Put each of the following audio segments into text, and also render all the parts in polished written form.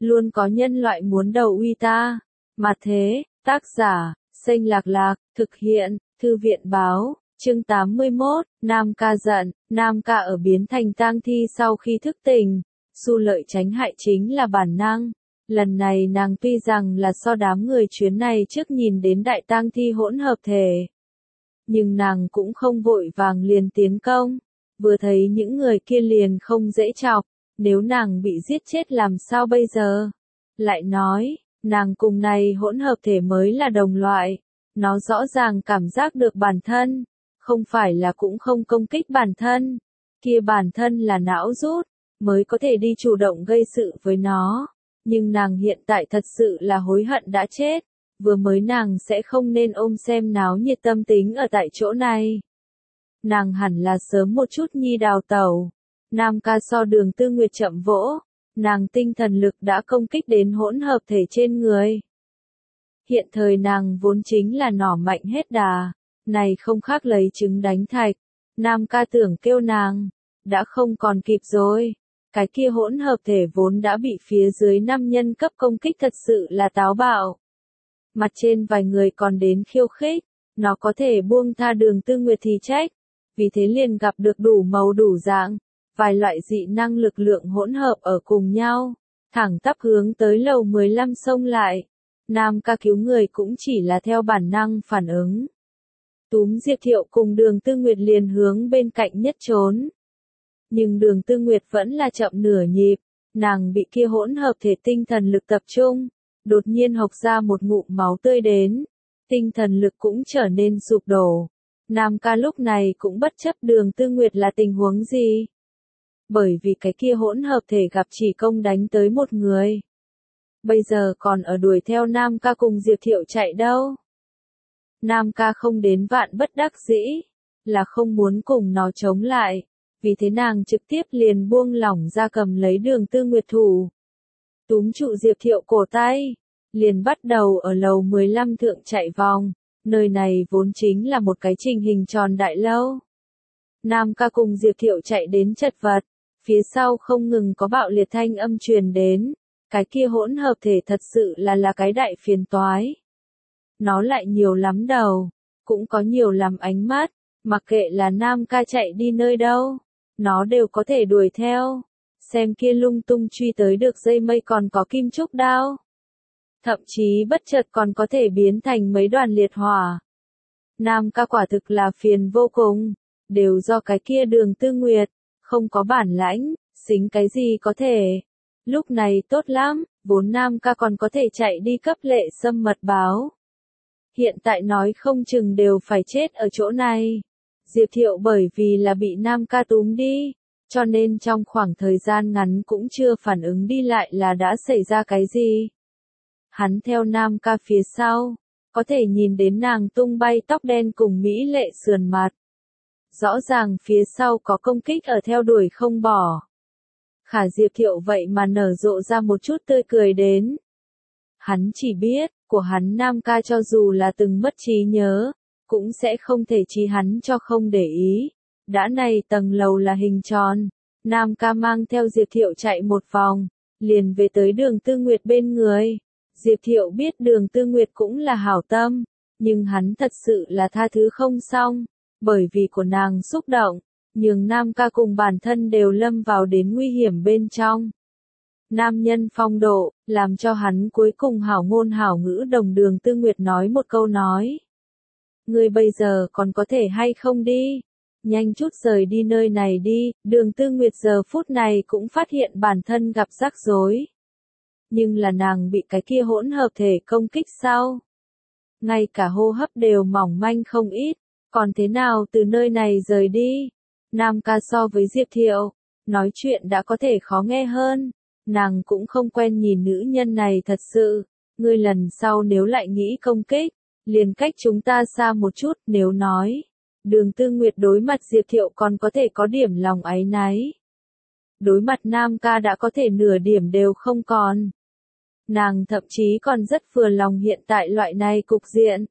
luôn có nhân loại muốn đầu uy ta. Mà thế, tác giả, Xanh Lạc Lạc, thực hiện, Thư viện báo, chương 81, Nam Ca giận, Nam Ca ở biến thành tang thi sau khi thức tỉnh. Xu lợi tránh hại chính là bản năng. Lần này nàng tuy rằng là so đám người chuyến này trước nhìn đến đại tang thi hỗn hợp thể. Nhưng nàng cũng không vội vàng liền tiến công. Vừa thấy những người kia liền không dễ chọc. Nếu nàng bị giết chết làm sao bây giờ? Lại nói, nàng cùng này hỗn hợp thể mới là đồng loại. Nó rõ ràng cảm giác được bản thân. Không phải là cũng không công kích bản thân. Kia bản thân là não rút. Mới có thể đi chủ động gây sự với nó. Nhưng nàng hiện tại thật sự là hối hận đã chết. Vừa mới nàng sẽ không nên ôm xem náo nhiệt tâm tính ở tại chỗ này. Nàng hẳn là sớm một chút nhi đào tẩu. Nam Ca so Đường Tư Nguyệt chậm vỗ. Nàng tinh thần lực đã công kích đến hỗn hợp thể trên người. Hiện thời nàng vốn chính là nỏ mạnh hết đà. Này không khác lấy trứng đánh thạch. Nam Ca tưởng kêu nàng. Đã không còn kịp rồi. Cái kia hỗn hợp thể vốn đã bị phía dưới 5 nhân cấp công kích thật sự là táo bạo. Mặt trên vài người còn đến khiêu khích. Nó có thể buông tha Đường Tư Nguyệt thì trách. Vì thế liền gặp được đủ màu đủ dạng. Vài loại dị năng lực lượng hỗn hợp ở cùng nhau. Thẳng tắp hướng tới lầu 15 xông lại. Nam Ca cứu người cũng chỉ là theo bản năng phản ứng. Túm Diệp Thiệu cùng Đường Tư Nguyệt liền hướng bên cạnh nhất trốn. Nhưng Đường Tư Nguyệt vẫn là chậm nửa nhịp. Nàng bị kia hỗn hợp thể tinh thần lực tập trung. Đột nhiên hộc ra một ngụm máu tươi đến. Tinh thần lực cũng trở nên sụp đổ. Nam Ca lúc này cũng bất chấp Đường Tư Nguyệt là tình huống gì. Bởi vì cái kia hỗn hợp thể gặp chỉ công đánh tới một người. Bây giờ còn ở đuổi theo Nam Ca cùng Diệp Thiệu chạy đâu. Nam Ca không đến vạn bất đắc dĩ. Là không muốn cùng nó chống lại. Vì thế nàng trực tiếp liền buông lỏng ra cầm lấy Đường Tư Nguyệt thủ. Túm trụ Diệp Thiệu cổ tay. Liền bắt đầu ở lầu 15 thượng chạy vòng. Nơi này vốn chính là một cái trình hình tròn đại lâu. Nam Ca cùng Diệp Thiệu chạy đến chật vật. Phía sau không ngừng có bạo liệt thanh âm truyền đến. Cái kia hỗn hợp thể thật sự là cái đại phiền toái. Nó lại nhiều lắm đầu. Cũng có nhiều lắm ánh mắt. Mặc kệ là Nam Ca chạy đi nơi đâu. Nó đều có thể đuổi theo. Xem kia lung tung truy tới được dây mây còn có kim trúc đao. Thậm chí bất chợt còn có thể biến thành mấy đoàn liệt hỏa. Nam Ca quả thực là phiền vô cùng. Đều do cái kia Đường Tư Nguyệt. Không có bản lãnh, xính cái gì có thể. Lúc này tốt lắm, vốn Nam Ca còn có thể chạy đi cấp Lệ Sâm mật báo. Hiện tại nói không chừng đều phải chết ở chỗ này. Diệp Thiệu bởi vì là bị Nam Ca túm đi, cho nên trong khoảng thời gian ngắn cũng chưa phản ứng đi lại là đã xảy ra cái gì. Hắn theo Nam Ca phía sau, có thể nhìn đến nàng tung bay tóc đen cùng mỹ lệ sườn mặt. Rõ ràng phía sau có công kích ở theo đuổi không bỏ. Khả Diệp Thiệu vậy mà nở rộ ra một chút tươi cười đến. Hắn chỉ biết, của hắn Nam Ca cho dù là từng mất trí nhớ, cũng sẽ không thể trí hắn cho không để ý. Đã này tầng lầu là hình tròn, Nam Ca mang theo Diệp Thiệu chạy một vòng, liền về tới Đường Tư Nguyệt bên người. Diệp Thiệu biết Đường Tư Nguyệt cũng là hảo tâm, nhưng hắn thật sự là tha thứ không xong. Bởi vì của nàng xúc động, nhưng Nam Ca cùng bản thân đều lâm vào đến nguy hiểm bên trong. Nam nhân phong độ, làm cho hắn cuối cùng hảo ngôn hảo ngữ đồng Đường Tư Nguyệt nói một câu nói. Ngươi bây giờ còn có thể hay không đi? Nhanh chút rời đi nơi này đi. Đường Tư Nguyệt giờ phút này cũng phát hiện bản thân gặp rắc rối. Nhưng là nàng bị cái kia hỗn hợp thể công kích sau. Ngay cả hô hấp đều mỏng manh không ít. Còn thế nào từ nơi này rời đi? Nam Ca so với Diệp Thiệu, nói chuyện đã có thể khó nghe hơn. Nàng cũng không quen nhìn nữ nhân này thật sự. Ngươi lần sau nếu lại nghĩ công kích, liền cách chúng ta xa một chút. Nếu nói, Đường Tư Nguyệt đối mặt Diệp Thiệu còn có thể có điểm lòng áy náy. Đối mặt Nam Ca đã có thể nửa điểm đều không còn. Nàng thậm chí còn rất vừa lòng hiện tại loại này cục diện.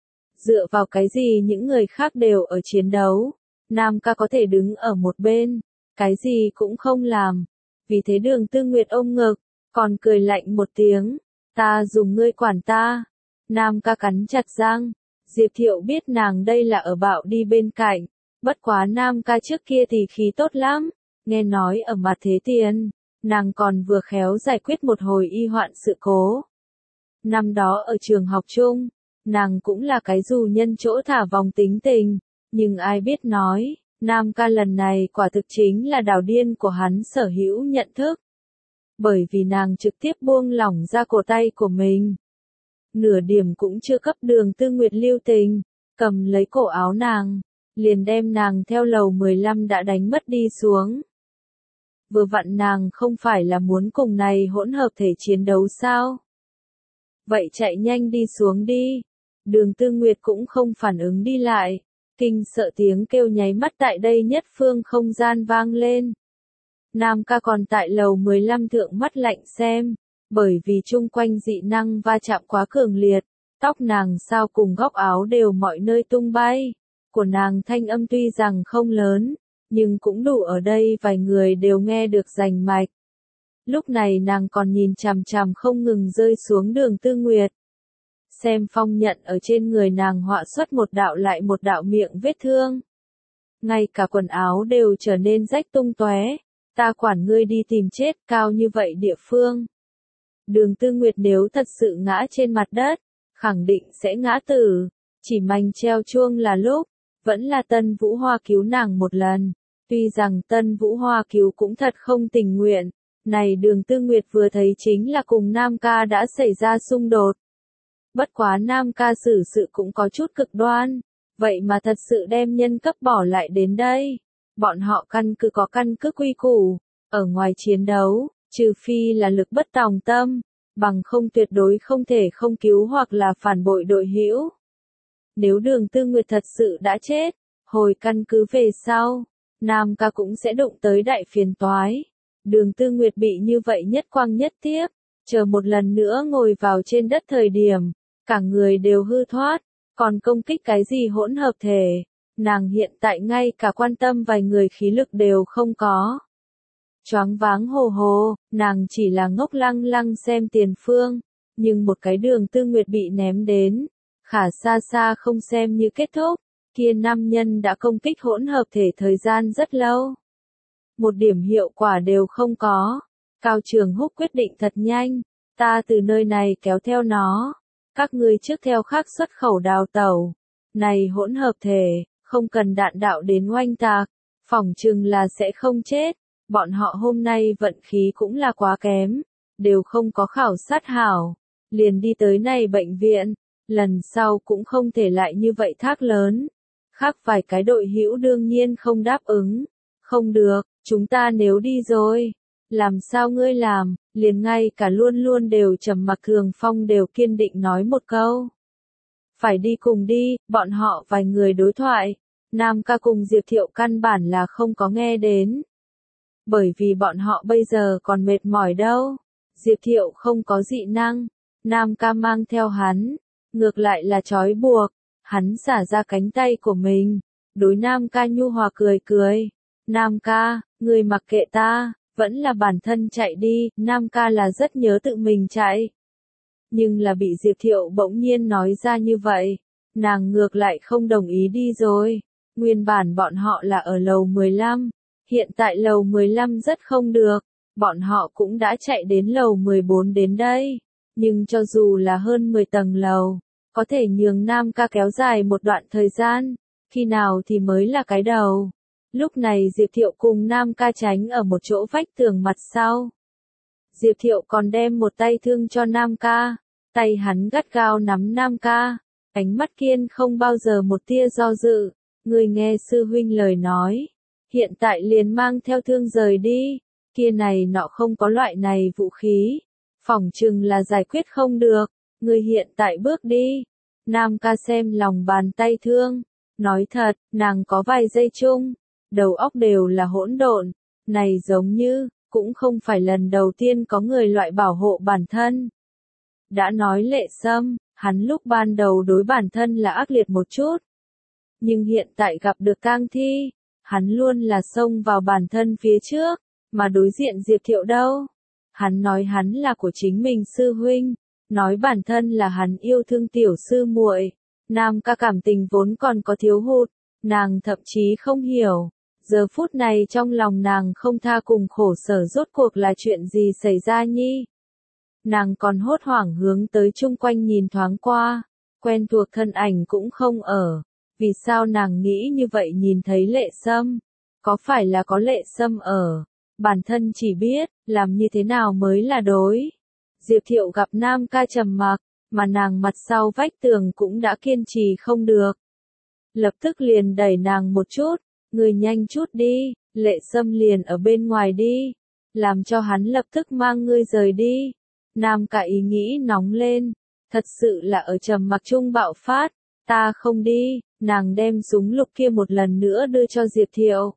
Dựa vào cái gì những người khác đều ở chiến đấu, Nam Ca có thể đứng ở một bên, cái gì cũng không làm. Vì thế Đường Tư Nguyệt ôm ngực, còn cười lạnh một tiếng, ta dùng ngươi quản ta. Nam ca cắn chặt răng, Diệp Thiệu biết nàng đây là ở bạo đi bên cạnh, bất quá Nam ca trước kia thì khí tốt lắm, nghe nói ở mặt thế tiền, nàng còn vừa khéo giải quyết một hồi y hoạn sự cố. Năm đó ở trường học chung, nàng cũng là cái dù nhân chỗ thả vòng tính tình, nhưng ai biết nói, Nam ca lần này quả thực chính là đảo điên của hắn sở hữu nhận thức. Bởi vì nàng trực tiếp buông lỏng ra cổ tay của mình. Nửa điểm cũng chưa cấp Đường Tư Nguyệt lưu tình, cầm lấy cổ áo nàng, liền đem nàng theo lầu 15 đã đánh mất đi xuống. Vừa vặn nàng không phải là muốn cùng này hỗn hợp thể chiến đấu sao? Vậy chạy nhanh đi xuống đi. Đường Tư Nguyệt cũng không phản ứng đi lại, kinh sợ tiếng kêu nháy mắt tại đây nhất phương không gian vang lên. Nam ca còn tại lầu 15 thượng mắt lạnh xem, bởi vì chung quanh dị năng va chạm quá cường liệt, tóc nàng sao cùng góc áo đều mọi nơi tung bay, của nàng thanh âm tuy rằng không lớn, nhưng cũng đủ ở đây vài người đều nghe được rành mạch. Lúc này nàng còn nhìn chằm chằm không ngừng rơi xuống Đường Tư Nguyệt. Xem phong nhận ở trên người nàng họa xuất một đạo lại một đạo miệng vết thương. Ngay cả quần áo đều trở nên rách tung tóe. Ta quản ngươi đi tìm chết, cao như vậy địa phương. Đường Tư Nguyệt nếu thật sự ngã trên mặt đất, khẳng định sẽ ngã tử, chỉ manh treo chuông là lúc, vẫn là Tân Vũ Hoa cứu nàng một lần. Tuy rằng Tân Vũ Hoa cứu cũng thật không tình nguyện, này Đường Tư Nguyệt vừa thấy chính là cùng Nam ca đã xảy ra xung đột. Bất quá Nam ca xử sự cũng có chút cực đoan, vậy mà thật sự đem nhân cấp bỏ lại đến đây. Bọn họ có căn cứ quy củ, ở ngoài chiến đấu, trừ phi là lực bất tòng tâm, bằng không tuyệt đối không thể không cứu hoặc là phản bội đội hữu. Nếu Đường Tư Nguyệt thật sự đã chết, hồi căn cứ về sau, Nam ca cũng sẽ đụng tới đại phiền toái. Đường Tư Nguyệt bị như vậy nhất quang nhất tiếc, chờ một lần nữa ngồi vào trên đất thời điểm, cả người đều hư thoát, còn công kích cái gì hỗn hợp thể. Nàng hiện tại ngay cả quan tâm vài người khí lực đều không có. Choáng váng hồ hồ, nàng chỉ là ngốc lăng lăng xem tiền phương, nhưng một cái Đường Tư Nguyệt bị ném đến, khả xa xa không xem như kết thúc, kia nam nhân đã công kích hỗn hợp thể thời gian rất lâu. Một điểm hiệu quả đều không có. Cao Trường Húc quyết định thật nhanh, ta từ nơi này kéo theo nó, các ngươi trước theo khác xuất khẩu đào tẩu. Này hỗn hợp thể, không cần đạn đạo đến oanh tạc, phỏng chừng là sẽ không chết. Bọn họ hôm nay vận khí cũng là quá kém, đều không có khảo sát hảo, liền đi tới này bệnh viện, lần sau cũng không thể lại như vậy thác lớn. Khác vài cái đội hữu đương nhiên không đáp ứng, không được, chúng ta nếu đi rồi, làm sao ngươi làm, liền ngay cả luôn luôn đều trầm mặc Thường Phong đều kiên định nói một câu. Phải đi cùng đi, bọn họ vài người đối thoại, Nam ca cùng Diệp Thiệu căn bản là không có nghe đến. Bởi vì bọn họ bây giờ còn mệt mỏi đâu. Diệp Thiệu không có dị năng, Nam ca mang theo hắn, ngược lại là trói buộc, hắn xả ra cánh tay của mình, đối Nam ca nhu hòa cười cười. Nam ca, người mặc kệ ta, vẫn là bản thân chạy đi, Nam ca là rất nhớ tự mình chạy. Nhưng là bị Diệp Thiệu bỗng nhiên nói ra như vậy, nàng ngược lại không đồng ý đi rồi. Nguyên bản bọn họ là ở lầu 15, hiện tại lầu 15 rất không được, bọn họ cũng đã chạy đến lầu 14 đến đây. Nhưng cho dù là hơn 10 tầng lầu, có thể nhường Nam ca kéo dài một đoạn thời gian, khi nào thì mới là cái đầu. Lúc này Diệp Thiệu cùng Nam ca tránh ở một chỗ vách tường mặt sau. Diệp Thiệu còn đem một tay thương cho Nam ca, tay hắn gắt gao nắm Nam ca, ánh mắt kiên không bao giờ một tia do dự. Người nghe sư huynh lời nói, hiện tại liền mang theo thương rời đi, kia này nọ không có loại này vũ khí, phỏng chừng là giải quyết không được, người hiện tại bước đi. Nam ca xem lòng bàn tay thương, nói thật, nàng có vài giây chung, đầu óc đều là hỗn độn, này giống như, cũng không phải lần đầu tiên có người loại bảo hộ bản thân. Đã nói Lệ Sâm, hắn lúc ban đầu đối bản thân là ác liệt một chút. Nhưng hiện tại gặp được tang thi, hắn luôn là xông vào bản thân phía trước, mà đối diện Diệp Thiệu đâu. Hắn nói hắn là của chính mình sư huynh, nói bản thân là hắn yêu thương tiểu sư muội. Nam ca cảm tình vốn còn có thiếu hụt, nàng thậm chí không hiểu. Giờ phút này trong lòng nàng không tha cùng khổ sở rốt cuộc là chuyện gì xảy ra nhi. Nàng còn hốt hoảng hướng tới chung quanh nhìn thoáng qua, quen thuộc thân ảnh cũng không ở. Vì sao nàng nghĩ như vậy nhìn thấy Lệ Sâm? Có phải là có Lệ Sâm ở? Bản thân chỉ biết, làm như thế nào mới là đối. Diệp Thiệu gặp Nam ca trầm mặc, mà nàng mặt sau vách tường cũng đã kiên trì không được. Lập tức liền đẩy nàng một chút, người nhanh chút đi, Lệ Sâm liền ở bên ngoài đi, làm cho hắn lập tức mang ngươi rời đi. Nam ca ý nghĩ nóng lên, thật sự là ở trầm mặc chung bạo phát, ta không đi, nàng đem súng lục kia một lần nữa đưa cho Diệp Thiệu.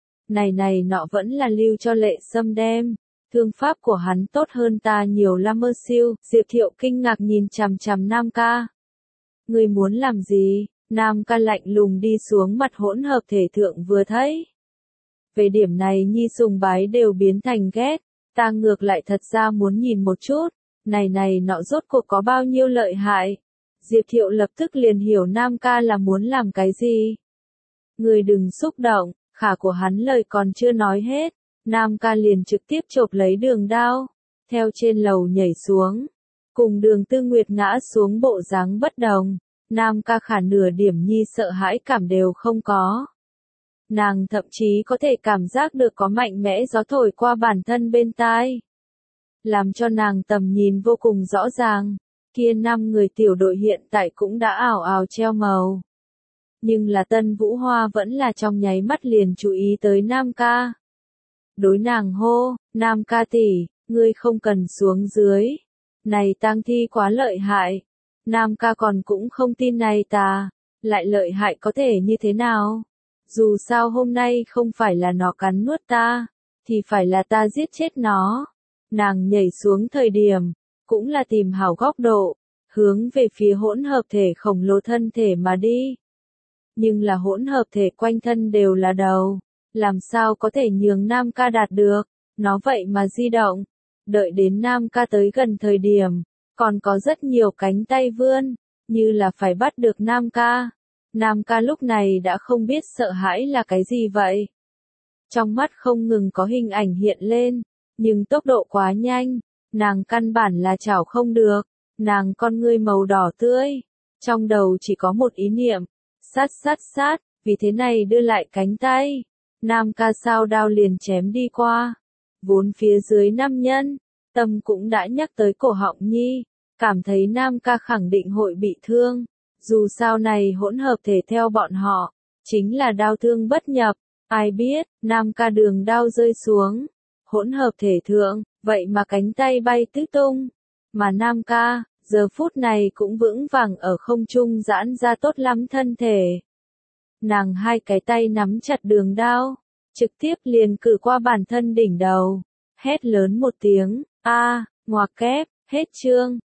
Này nọ vẫn là lưu cho Lệ Sâm đem, thương pháp của hắn tốt hơn ta nhiều lắm mơ siêu. Diệp Thiệu kinh ngạc nhìn chằm chằm Nam ca. Ngươi muốn làm gì? Nam ca lạnh lùng đi xuống mặt hỗn hợp thể thượng vừa thấy. Về điểm này nhi sùng bái đều biến thành ghét, ta ngược lại thật ra muốn nhìn một chút, này nọ rốt cuộc có bao nhiêu lợi hại. Diệp Thiệu lập tức liền hiểu Nam ca là muốn làm cái gì. Ngươi đừng xúc động, khả của hắn lời còn chưa nói hết, Nam ca liền trực tiếp chộp lấy đường đao, theo trên lầu nhảy xuống, cùng Đường Tư Nguyệt ngã xuống bộ dáng bất đồng, Nam ca khả nửa điểm nhi sợ hãi cảm đều không có. Nàng thậm chí có thể cảm giác được có mạnh mẽ gió thổi qua bản thân bên tai, làm cho nàng tầm nhìn vô cùng rõ ràng. Kia 5 người tiểu đội hiện tại cũng đã ảo ảo treo màu. Nhưng là Tân Vũ Hoa vẫn là trong nháy mắt liền chú ý tới Nam ca. Đối nàng hô, Nam ca tỷ, ngươi không cần xuống dưới. Này tang thi quá lợi hại. Nam ca còn cũng không tin này ta, lại lợi hại có thể như thế nào? Dù sao hôm nay không phải là nó cắn nuốt ta, thì phải là ta giết chết nó. Nàng nhảy xuống thời điểm, cũng là tìm hảo góc độ, hướng về phía hỗn hợp thể khổng lồ thân thể mà đi. Nhưng là hỗn hợp thể quanh thân đều là đầu, làm sao có thể nhường Nam ca đạt được, nó vậy mà di động. Đợi đến Nam ca tới gần thời điểm, còn có rất nhiều cánh tay vươn, như là phải bắt được Nam ca. Nam ca lúc này đã không biết sợ hãi là cái gì vậy. Trong mắt không ngừng có hình ảnh hiện lên, nhưng tốc độ quá nhanh, nàng căn bản là chảo không được, nàng con ngươi màu đỏ tươi, trong đầu chỉ có một ý niệm, sát, vì thế này đưa lại cánh tay. Nam ca sao đao liền chém đi qua, vốn phía dưới nam nhân, tâm cũng đã nhắc tới cổ họng nhi, cảm thấy Nam ca khẳng định hội bị thương, dù sao này hỗn hợp thể theo bọn họ, chính là đao thương bất nhập, ai biết, Nam ca đường đao rơi xuống, hỗn hợp thể thượng, vậy mà cánh tay bay tứ tung, mà Nam ca, giờ phút này cũng vững vàng ở không trung giãn ra tốt lắm thân thể. Nàng hai cái tay nắm chặt đường đao, trực tiếp liền cử qua bản thân đỉnh đầu, hét lớn một tiếng, ngoặc kép, hết chương.